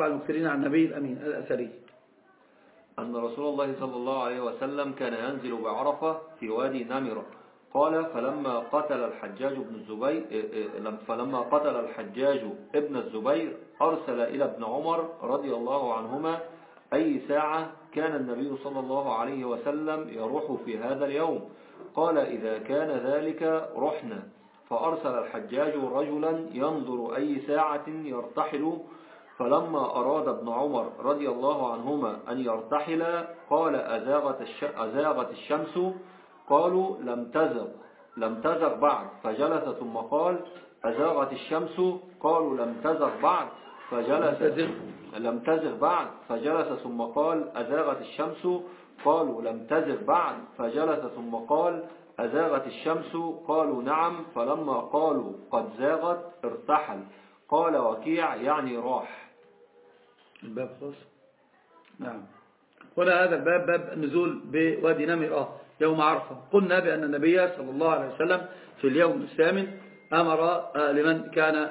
على المكثرين عن النبي الأمين الأثري. أن رسول الله صلى الله عليه وسلم كان ينزل بعرفة في وادي نمرة. قال فلما قتل الحجاج ابن الزبير أرسل إلى ابن عمر رضي الله عنهما أي ساعة كان النبي صلى الله عليه وسلم يروح في هذا اليوم. قال إذا كان ذلك رحنا. فأرسل الحجاج رجلا ينظر أي ساعة يرتحل. فلما أراد ابن عمر رضي الله عنهما أن يرتحل قال أزاغت الشمس. قالوا لم تزغ بعد. فجلس ثم قال أزاغت الشمس. قالوا لم تزغ بعد. لم تزغ بعد. فجلس ثم قال أزاغت الشمس. قالوا لم تزغ بعد. فجلس ثم قال أزاغت الشمس. قالوا نعم. فلما قالوا قد زاغت ارتحل. قال وكيع يعني راح. الباب خاص. نعم. هنا هذا الباب باب النزول بوادي نمرة يوم عرفة. قلنا بأن النبي صلى الله عليه وسلم في اليوم الثامن أمر لمن كان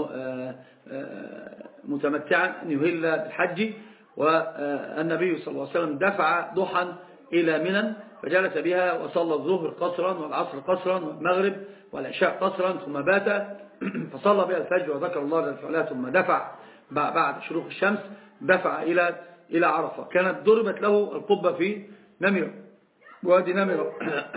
متمتعا أن يهل بالحج. والنبي صلى الله عليه وسلم دفع ضحى إلى منى فجلس بها وصلى الظهر قصرا والعصر قصرا والمغرب والعشاء قصرا ثم بات فصلى بها الفجر وذكر الله للفعلات ثم دفع بعد شروق الشمس دفع إلى عرفة. كانت ضربت له القبة في نمرة وادي نمرة.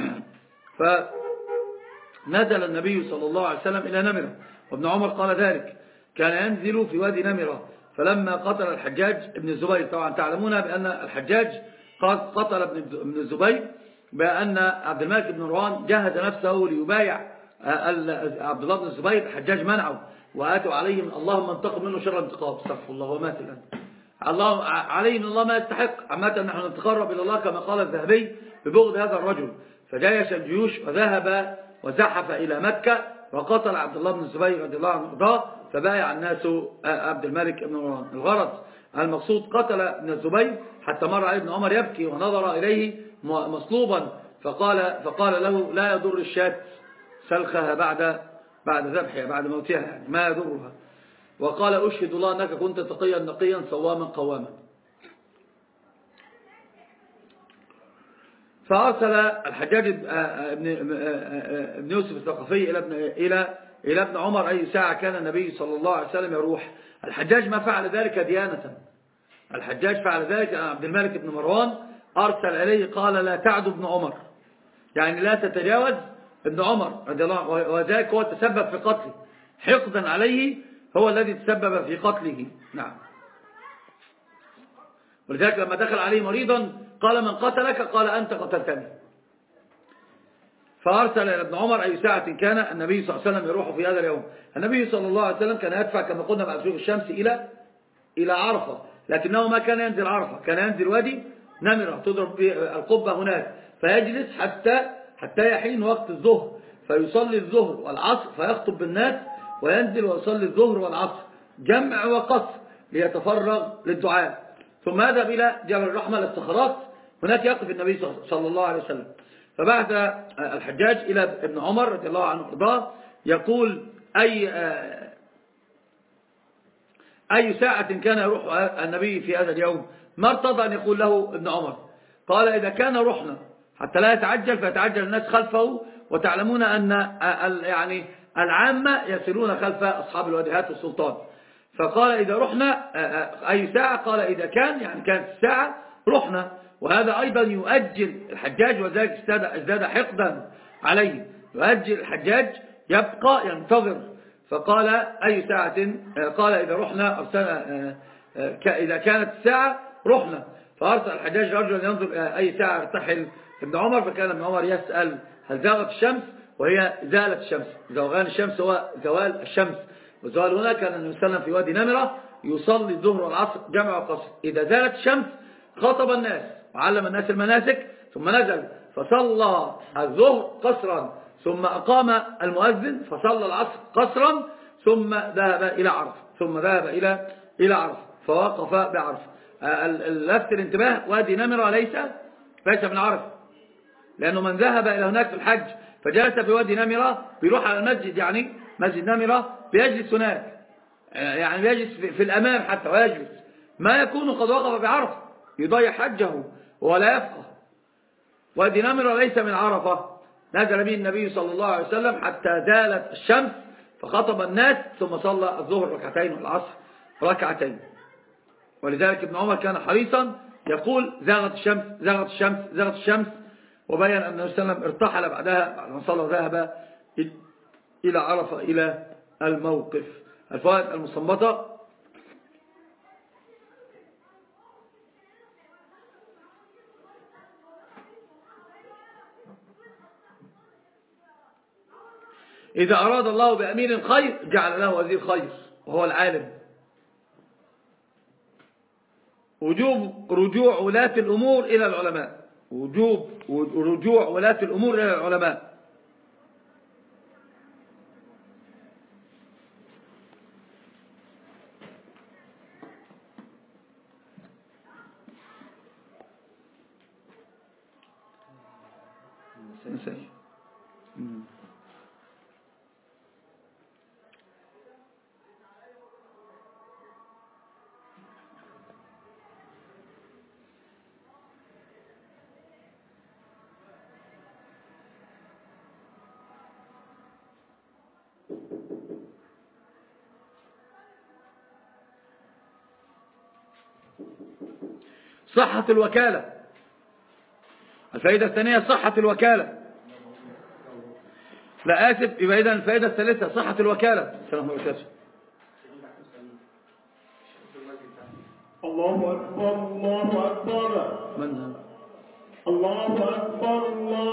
فنزل النبي صلى الله عليه وسلم إلى نمرة وابن عمر قال ذلك كان ينزل في وادي نمرة. فلما قتل الحجاج ابن الزبير طبعا تعلمون بأن الحجاج قتل ابن الزبير بأن عبد الملك بن مروان جهز نفسه ليبايع عبد الله بن الزبير. الحجاج منعه وآتوا عليه من اللهم انتقم منه شر انتقام. استغفر الله ومات الآن. الله عليه من الله ما يستحق. عامة نحن نتقرب إلى الله كما قال الذهبي ببغض هذا الرجل. فجايش الجيوش وذهب وزحف إلى مكة وقتل عبد الله بن الزبير رضي الله عنه وارضاه. فبايع الناس عبد الملك بن مروان. الغرض المقصود قتل ابن الزبير حتى مر عليه ابن عمر يبكي ونظر إليه مصلوبا فقال له لا يضر الشاة سلخها بعد ذبحها بعد موتها يعني ما يضرها. وقال أشهد الله أنك كنت تقيا نقيا صواما قواما. فأرسل الحجاج ابن يوسف الثقفي إلى ابن عمر أي ساعة كان النبي صلى الله عليه وسلم يروح. الحجاج ما فعل ذلك ديانة. الحجاج فعل ذلك أن عبد الملك بن مروان أرسل إليه قال لا تعد ابن عمر يعني لا تتجاوز ابن عمر رضي الله عنه. وذلك هو تسبب في قتله حقدا عليه هو الذي تسبب في قتله. نعم. ولذلك لما دخل عليه مريضا قال من قتلك قال أنت قتلتني. فأرسل إلى ابن عمر أي ساعة كان النبي صلى الله عليه وسلم يروح في هذا اليوم. النبي صلى الله عليه وسلم كان يدفع كما قلنا بعد شروق الشمس إلى عرفة. لكنه ما كان ينزل عرفة كان ينزل وادي نمرة تضرب القبة هناك فيجلس حتى يحين وقت الظهر فيصلي الظهر والعصر فيخطب بالناس وينزل ويصلي الظهر والعصر جمع وقصر ليتفرغ للدعاء. ثم يذهب إلى جبل الرحمة للصخرات هناك يقف النبي صلى الله عليه وسلم. فبعث الحجاج إلى ابن عمر رضي الله عنه وارضاه يقول أي ساعة كان يروح النبي في هذا اليوم ما ارتضى أن يقول له ابن عمر. قال إذا كان رحنا حتى لا يتعجل فيتعجل الناس خلفه. وتعلمون أن يعني العامة يسيرون خلف أصحاب الواديات والسلطان. فقال إذا رحنا أي ساعة قال إذا كان يعني كانت الساعة رحنا. وهذا أيضا يؤجل الحجاج وذلك ازداد حقدا عليه. يؤجل الحجاج يبقى ينتظر. فقال أي ساعة قال إذا رحنا إذا كانت الساعة رحنا. فأرسل الحجاج رجلا ينظر أي ساعة ارتحل ابن عمر. فكان ابن عمر يسأل هل زاغت الشمس وهي زالت الشمس. زوغان الشمس هو زوال الشمس. وزوال هنا كان النبي صلى الله عليه وسلم في وادي نمرة يصلي الظهر والعصر جمع وقصر. إذا زالت الشمس خطب الناس وعلم الناس المناسك ثم نزل فصلى الظهر قصرا ثم أقام المؤذن فصلى العصر قصرا ثم ذهب إلى عرفة فوقف بعرفة. لفت الانتباه وادي نمرة ليس من عرفة لأنه من ذهب إلى هناك في الحج فجلس في وادي نمرة بيروح على المسجد يعني مسجد نمرة بيجلس هناك يعني بيجلس في الأمام حتى ويجلس ما يكون قد وقف بعرفة يضيع حجه ولا يفقه. وادي نمرة ليس من عرفة، نزل به النبي صلى الله عليه وسلم حتى زالت الشمس فخطب الناس ثم صلى الظهر ركعتين والعصر ركعتين. ولذلك ابن عمر كان حريصا يقول زاغت الشمس زاغت الشمس زاغت الشمس، وبين أن النبي صلى الله عليه وسلم ارتحل بعدها بعد ما صلى ذهب إلى عرفة إلى الموقف. الفوائد المستنبطة: إذا أراد الله بأمير خير جعل له وزير خير وهو العالم. وجوب رجوع ولاة الأمور إلى العلماء، وجوب رجوع ولاة الأمور إلى العلماء. صحة الوكالة. الفائدة الثانية صحة الوكالة. لا آسف، يبقى إذن الفائدة الثالثة صحة الوكالة. السلام عليكم. الله أكبر الله أكبر. من الله أكبر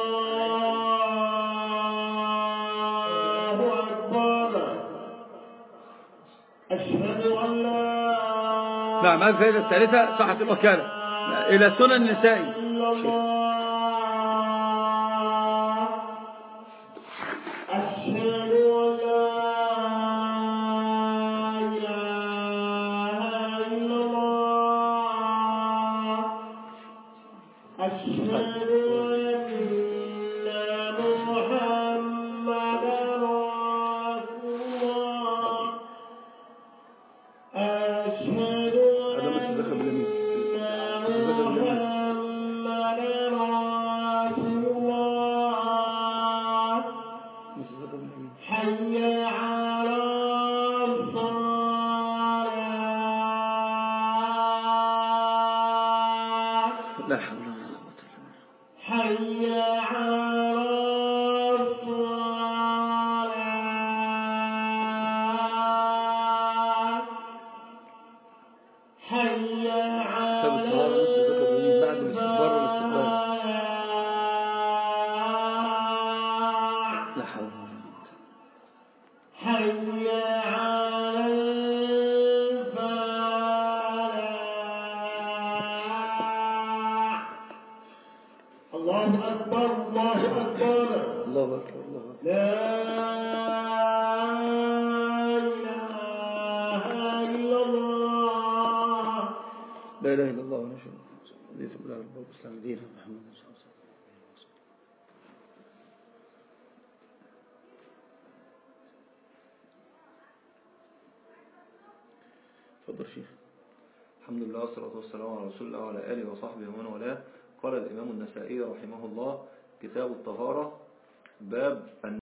الله أكبر. أشهد أن لا نعم، الفائدة الثالثة صحة الوكالة إلى سنن النسائي. لا حول ولا قوة إلا بالله. حي على الصلاة. حي على بعد الاستكبار والاستقبال. لا حول ولا قوة. حي على الفلاح. الله أكبر الله أكبر. الله أكبر الله أكبر. لا إله إلا الله. لا إله إلا الله ونشهد أن لا رب الإسلام دين محمد صلى الله عليه وسلم. تفضل شيخ. الحمد لله والصلاة والسلام على رسول الله وعلى آله وصحبه ومن والاه. قال الإمام النسائي رحمه الله: كتاب الطهارة، باب